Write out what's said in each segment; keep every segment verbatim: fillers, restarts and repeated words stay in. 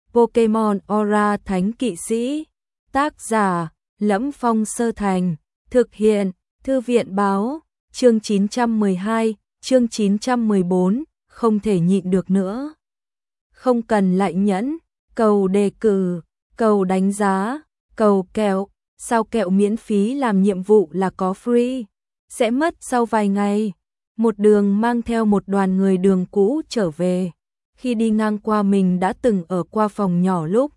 Pokemon Aura Thánh Kỵ Sĩ. Tác giả: Lẫm Phong Sơ Thành. Thực hiện: Thư viện báo. Chương chín trăm mười hai, chương chín trăm mười bốn, không thể nhịn được nữa. Không cần lại nhẫn, cầu đề cử, cầu đánh giá, cầu kẹo, sao kẹo miễn phí làm nhiệm vụ là có free, sẽ mất sau vài ngày. Một đường mang theo một đoàn người đường cũ trở về. Khi đi ngang qua mình đã từng ở qua phòng nhỏ lúc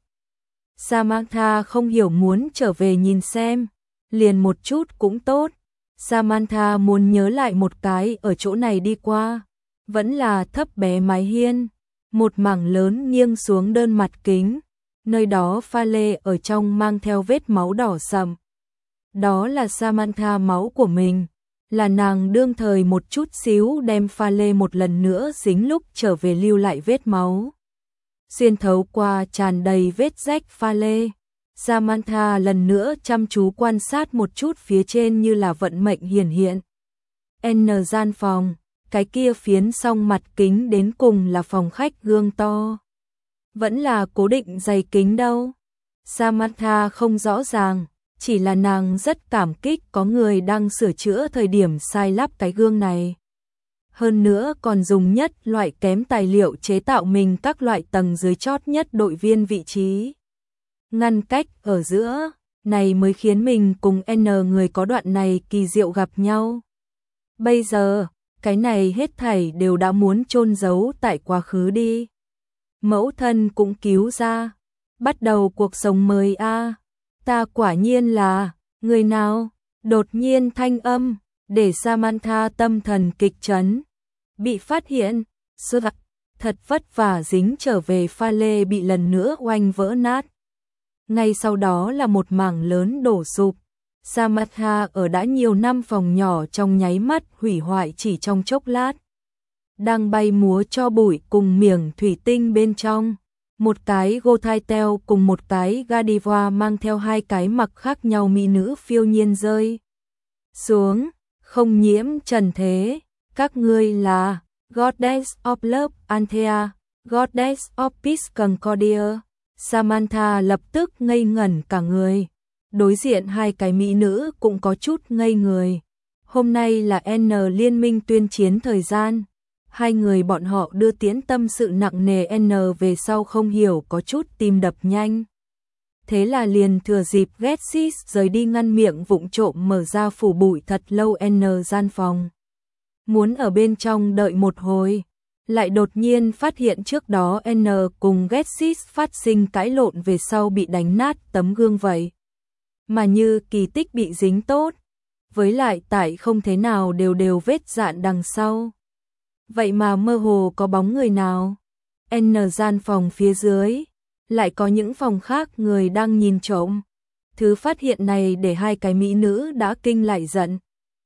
Samantha không hiểu muốn trở về nhìn xem, liền một chút cũng tốt. Samantha muốn nhớ lại một cái ở chỗ này đi qua, vẫn là thấp bé mái hiên, một mảng lớn nghiêng xuống đơn mặt kính, nơi đó pha lê ở trong mang theo vết máu đỏ sậm. Đó là Samantha máu của mình, là nàng đương thời một chút xíu đem pha lê một lần nữa dính lúc trở về lưu lại vết máu. Xuyên thấu qua tràn đầy vết rách pha lê, Samantha lần nữa chăm chú quan sát một chút phía trên như là vận mệnh hiển hiện. N gian phòng, cái kia phiến song mặt kính đến cùng là phòng khách gương to. Vẫn là cố định dày kính đâu. Samantha không rõ ràng, chỉ là nàng rất cảm kích có người đang sửa chữa thời điểm sai lắp cái gương này. Hơn nữa còn dùng nhất loại kém tài liệu chế tạo mình các loại tầng dưới chót nhất đội viên vị trí. Ngăn cách ở giữa, này mới khiến mình cùng N người có đoạn này kỳ diệu gặp nhau. Bây giờ, cái này hết thảy đều đã muốn chôn giấu tại quá khứ đi. Mẫu thân cũng cứu ra, bắt đầu cuộc sống mới a. À. Ta quả nhiên là, người nào? Đột nhiên thanh âm, để Samantha tâm thần kịch chấn. Bị phát hiện, sơ thật vất vả dính trở về pha lê bị lần nữa oanh vỡ nát. Ngay sau đó là một mảng lớn đổ sụp. Samantha ở đã nhiều năm phòng nhỏ trong nháy mắt hủy hoại chỉ trong chốc lát. Đang bay múa cho bụi cùng miệng thủy tinh bên trong. Một cái Gothaitel cùng một cái Godiva mang theo hai cái mặc khác nhau mỹ nữ phiêu nhiên rơi xuống, không nhiễm trần thế. Các ngươi là Goddess of Love Anthea, Goddess of Peace Concordia. Samantha lập tức ngây ngẩn cả người. Đối diện hai cái mỹ nữ cũng có chút ngây người. Hôm nay là N liên minh tuyên chiến thời gian. Hai người bọn họ đưa tiến tâm sự nặng nề N về sau không hiểu có chút tim đập nhanh. Thế là liền thừa dịp Getsis rời đi ngăn miệng vụng trộm mở ra phủ bụi thật lâu N gian phòng. Muốn ở bên trong đợi một hồi, lại đột nhiên phát hiện trước đó N cùng Getsis phát sinh cãi lộn về sau bị đánh nát tấm gương vậy. Mà như kỳ tích bị dính tốt, với lại tại không thế nào đều đều vết dạn đằng sau. Vậy mà mơ hồ có bóng người nào. N gian phòng phía dưới, lại có những phòng khác người đang nhìn trộm. Thứ phát hiện này để hai cái mỹ nữ đã kinh lại giận.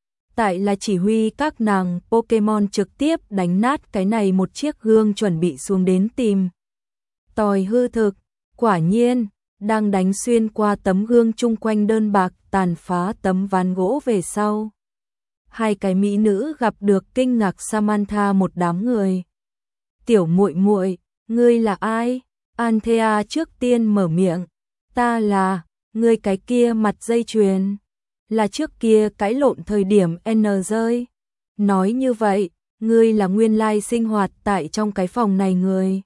Tại là chỉ huy các nàng Pokemon trực tiếp đánh nát cái này một chiếc gương chuẩn bị xuống đến tìm tòi hư thực. Quả nhiên, đang đánh xuyên qua tấm gương chung quanh đơn bạc tàn phá tấm ván gỗ về sau. Hai cái mỹ nữ gặp được kinh ngạc Samantha một đám người. Tiểu muội muội, ngươi là ai? Anthea trước tiên mở miệng. Ta là, ngươi cái kia mặt dây chuyền. Là trước kia cãi lộn thời điểm N rơi. Nói như vậy, ngươi là nguyên lai sinh hoạt tại trong cái phòng này người.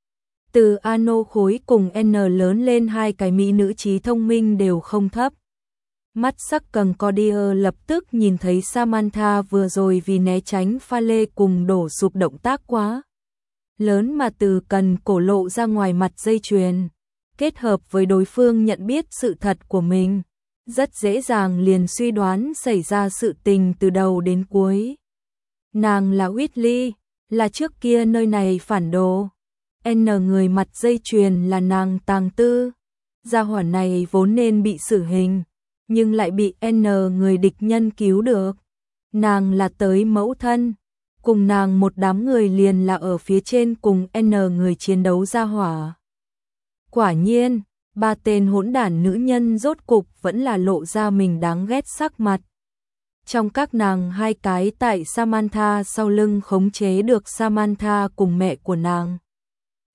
Từ Ano khối cùng N lớn lên hai cái mỹ nữ trí thông minh đều không thấp. Mắt sắc Concordia lập tức nhìn thấy Samantha vừa rồi vì né tránh pha lê cùng đổ sụp động tác quá lớn mà từ cần cổ lộ ra ngoài mặt dây chuyền, kết hợp với đối phương nhận biết sự thật của mình, rất dễ dàng liền suy đoán xảy ra sự tình từ đầu đến cuối. Nàng là Whitley, là trước kia nơi này phản đồ. N người mặt dây chuyền là nàng tàng tư. Gia hỏa này vốn nên bị xử hình, nhưng lại bị N người địch nhân cứu được. Nàng là tới mẫu thân, cùng nàng một đám người liền là ở phía trên cùng N người chiến đấu gia hỏa. Quả nhiên, ba tên hỗn đản nữ nhân rốt cục vẫn là lộ ra mình đáng ghét sắc mặt. Trong các nàng hai cái tại Samantha sau lưng khống chế được Samantha cùng mẹ của nàng.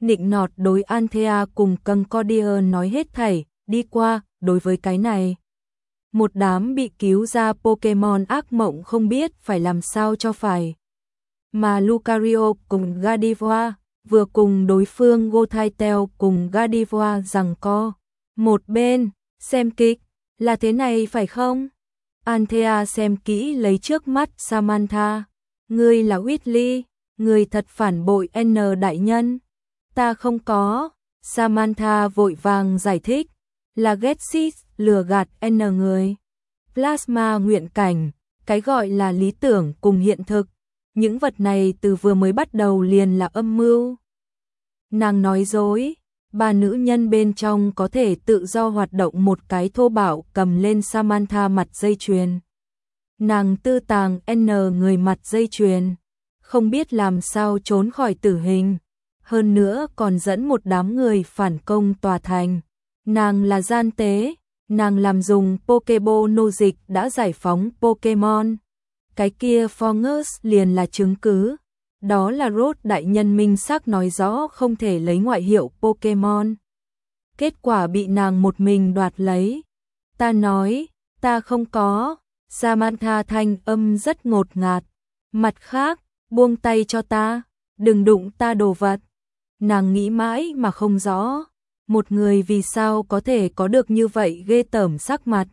nịnh nọt đối Anthea cùng Concordia nói hết thảy, đi qua, đối với cái này. Một đám bị cứu ra Pokemon ác mộng không biết phải làm sao cho phải. Mà Lucario cùng Gardevoir vừa cùng đối phương Gothitelle cùng Gardevoir giằng co. Một bên, xem kịch, là thế này phải không? Anthea xem kỹ lấy trước mắt Samantha. Ngươi là Weasley, ngươi thật phản bội N đại nhân. Ta không có. Samantha vội vàng giải thích. Là Getsis lừa gạt N người. Plasma nguyện cảnh, cái gọi là lý tưởng cùng hiện thực. Những vật này từ vừa mới bắt đầu liền là âm mưu. Nàng nói dối, ba nữ nhân bên trong có thể tự do hoạt động một cái thô bạo cầm lên Samantha mặt dây chuyền. Nàng tư tàng N người mặt dây chuyền, không biết làm sao trốn khỏi tử hình. Hơn nữa còn dẫn một đám người phản công tòa thành. Nàng là gian tế, nàng làm dùng Pokeball nô dịch đã giải phóng Pokemon. Cái kia Forgus liền là chứng cứ. Đó là Rốt đại nhân minh xác nói rõ không thể lấy ngoại hiệu Pokemon. Kết quả bị nàng một mình đoạt lấy. Ta nói, ta không có. Samantha thanh âm rất ngột ngạt. Mặt khác, buông tay cho ta, đừng đụng ta đồ vật. Nàng nghĩ mãi mà không rõ. Một người vì sao có thể có được như vậy ghê tởm sắc mặt.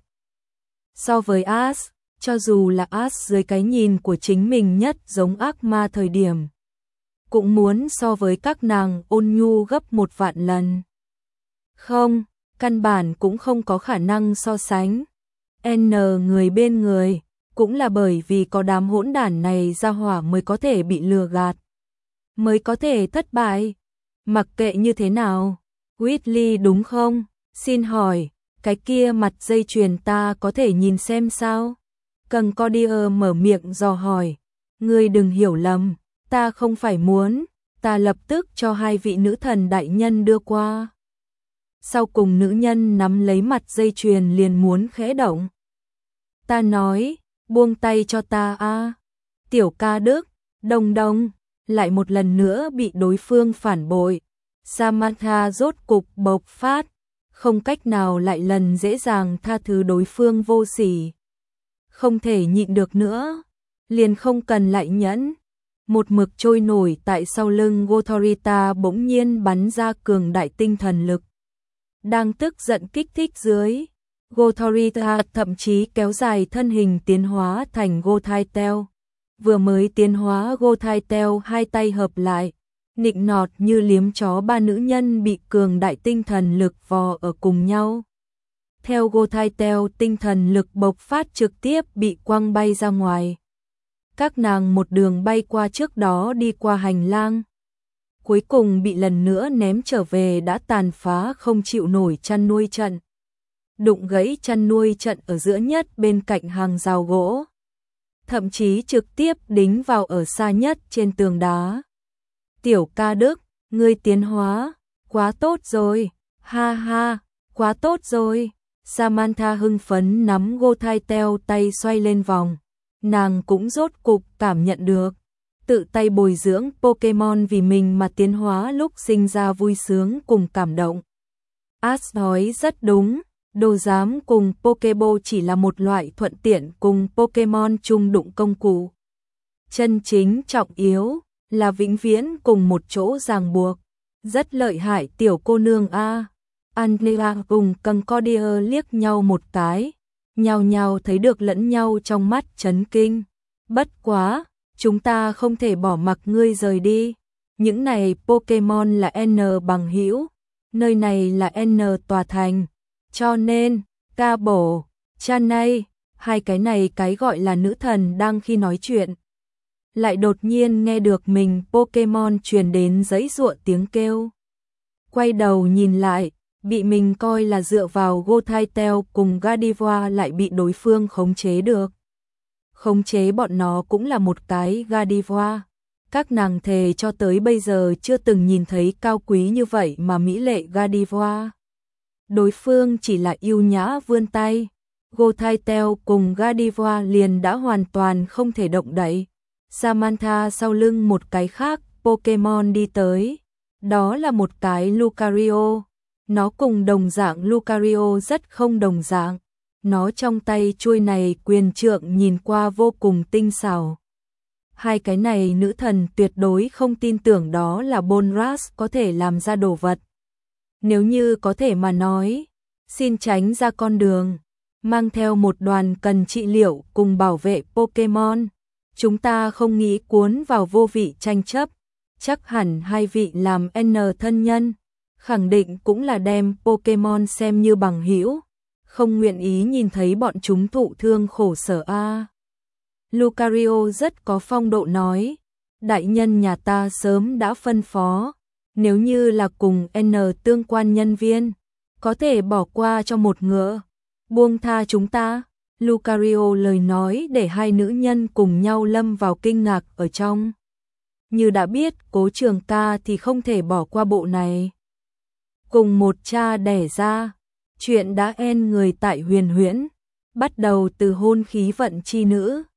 So với Ash, cho dù là Ash dưới cái nhìn của chính mình nhất giống ác ma thời điểm, cũng muốn so với các nàng ôn nhu gấp một vạn lần. Không, căn bản cũng không có khả năng so sánh. N người bên người, cũng là bởi vì có đám hỗn đản này ra hỏa mới có thể bị lừa gạt, mới có thể thất bại. Mặc kệ như thế nào, Weasley đúng không? Xin hỏi, cái kia mặt dây chuyền ta có thể nhìn xem sao? Concordia mở miệng dò hỏi. Ngươi đừng hiểu lầm, ta không phải muốn, ta lập tức cho hai vị nữ thần đại nhân đưa qua. Sau cùng nữ nhân nắm lấy mặt dây chuyền liền muốn khẽ động. Ta nói, buông tay cho ta a. Tiểu ca đức, Đông Đông, lại một lần nữa bị đối phương phản bội. Samantha rốt cục bộc phát, không cách nào lại lần dễ dàng tha thứ đối phương vô sỉ. Không thể nhịn được nữa, liền không cần lại nhẫn. Một mực trôi nổi tại sau lưng Gothorita bỗng nhiên bắn ra cường đại tinh thần lực. Đang tức giận kích thích dưới, Gothorita thậm chí kéo dài thân hình tiến hóa thành Gothitelle. Vừa mới tiến hóa Gothitelle hai tay hợp lại, nịnh nọt như liếm chó ba nữ nhân bị cường đại tinh thần lực vò ở cùng nhau. Theo Gothitelle tinh thần lực bộc phát trực tiếp bị quăng bay ra ngoài. Các nàng một đường bay qua trước đó đi qua hành lang. Cuối cùng bị lần nữa ném trở về đã tàn phá không chịu nổi chăn nuôi trận. Đụng gãy chăn nuôi trận ở giữa nhất bên cạnh hàng rào gỗ. Thậm chí trực tiếp đính vào ở xa nhất trên tường đá. Tiểu ca đức, ngươi tiến hóa, quá tốt rồi, ha ha, quá tốt rồi. Samantha hưng phấn nắm Gothitelle tay xoay lên vòng. Nàng cũng rốt cục cảm nhận được. Tự tay bồi dưỡng Pokemon vì mình mà tiến hóa lúc sinh ra vui sướng cùng cảm động. Ash nói rất đúng, đồ giám cùng Pokeball chỉ là một loại thuận tiện cùng Pokemon chung đụng công cụ. Chân chính trọng yếu là vĩnh viễn cùng một chỗ ràng buộc. Rất lợi hại tiểu cô nương a. Anthea cùng Concordia liếc nhau một cái, nhao nhao thấy được lẫn nhau trong mắt chấn kinh. Bất quá, chúng ta không thể bỏ mặc ngươi rời đi. Những này Pokemon là N bằng hữu, nơi này là N tòa thành. Cho nên, ca bổ, Chanay, hai cái này cái gọi là nữ thần đang khi nói chuyện. Lại đột nhiên nghe được mình Pokemon truyền đến giãy giụa tiếng kêu. Quay đầu nhìn lại, bị mình coi là dựa vào Gothitelle cùng Gardevoir lại bị đối phương khống chế được. Khống chế bọn nó cũng là một cái Gardevoir. Các nàng thề cho tới bây giờ chưa từng nhìn thấy cao quý như vậy mà mỹ lệ Gardevoir. Đối phương chỉ là yêu nhã vươn tay. Gothitelle cùng Gardevoir liền đã hoàn toàn không thể động đậy. Samantha sau lưng một cái khác Pokemon đi tới. Đó là một cái Lucario. Nó cùng đồng dạng Lucario rất không đồng dạng. Nó trong tay chuôi này quyền trượng nhìn qua vô cùng tinh xảo. Hai cái này nữ thần tuyệt đối không tin tưởng đó là Bonras có thể làm ra đồ vật. Nếu như có thể mà nói, xin tránh ra con đường, mang theo một đoàn cần trị liệu cùng bảo vệ Pokemon. Chúng ta không nghĩ cuốn vào vô vị tranh chấp, chắc hẳn hai vị làm N thân nhân, khẳng định cũng là đem Pokemon xem như bằng hữu, không nguyện ý nhìn thấy bọn chúng thụ thương khổ sở a. À. Lucario rất có phong độ nói, đại nhân nhà ta sớm đã phân phó, nếu như là cùng N tương quan nhân viên, có thể bỏ qua cho một ngựa, buông tha chúng ta. Lucario lời nói để hai nữ nhân cùng nhau lâm vào kinh ngạc ở trong. Như đã biết Cố Trường Ca thì không thể bỏ qua bộ này. Cùng một cha đẻ ra, chuyện đã en người tại Huyền Huyễn, bắt đầu từ hôn khí vận chi nữ,